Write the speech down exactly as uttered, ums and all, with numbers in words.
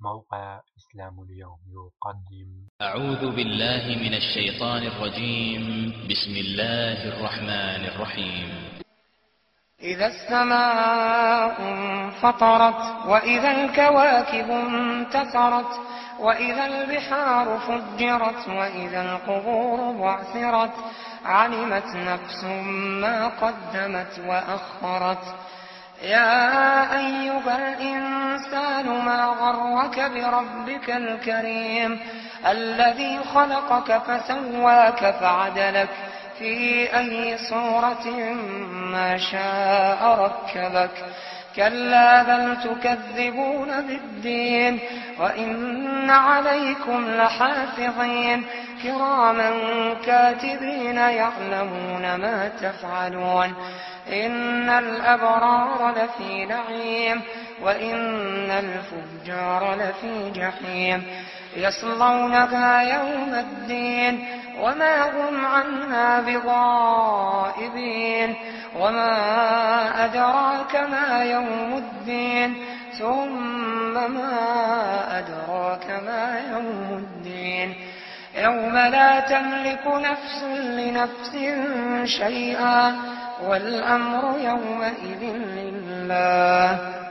موقع إسلام اليوم يقدم. أعوذ بالله من الشيطان الرجيم. بسم الله الرحمن الرحيم. إذا السماء انفطرت وإذا الكواكب انتثرت وإذا البحار فجرت وإذا القبور بعثرت علمت نفس ما قدمت وأخرت. يا أيها الإنسان ما غرك بربك الكريم الذي خلقك فسواك فعدلك في أي صورة ما شاء ركبك. كلا بل تكذبون بالدين وإن عليكم لحافظين كراما كاتبين يعلمون ما تفعلون. إن الأبرار لفي نعيم وإن الفجار لفي جحيم يصلونها يوم الدين وما هم عنها بغائبين. وما أدراك ما يوم الدين ثم ما أدراك ما يوم الدين يوم لا تملك نفس لنفس شيئا والأمر يومئذ لله.